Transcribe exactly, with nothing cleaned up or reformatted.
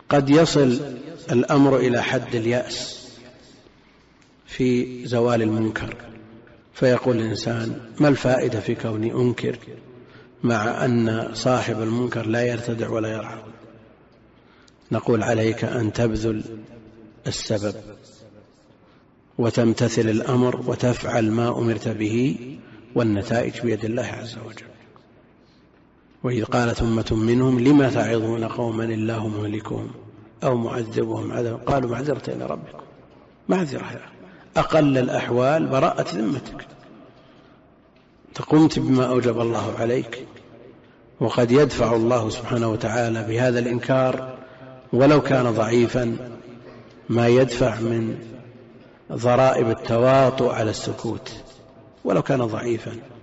قد يصل الأمر إلى حد اليأس في زوال المنكر، فيقول الإنسان: ما الفائدة في كوني أنكر مع أن صاحب المنكر لا يرتدع ولا يرعى؟ نقول: عليك أن تبذل السبب وتمتثل الأمر وتفعل ما أمرت به، والنتائج بيد الله عز وجل. وإذ قالت أمة منهم لم تعظون قوما الله مهلكهم أو معذبهم عذابا قالوا معذرة إلى ربكم. معذرة أقل الأحوال براءة ذمتك، تقمت بما أوجب الله عليك. وقد يدفع الله سبحانه وتعالى بهذا الإنكار ولو كان ضعيفا ما يدفع من ضرائب التواطؤ على السكوت ولو كان ضعيفا.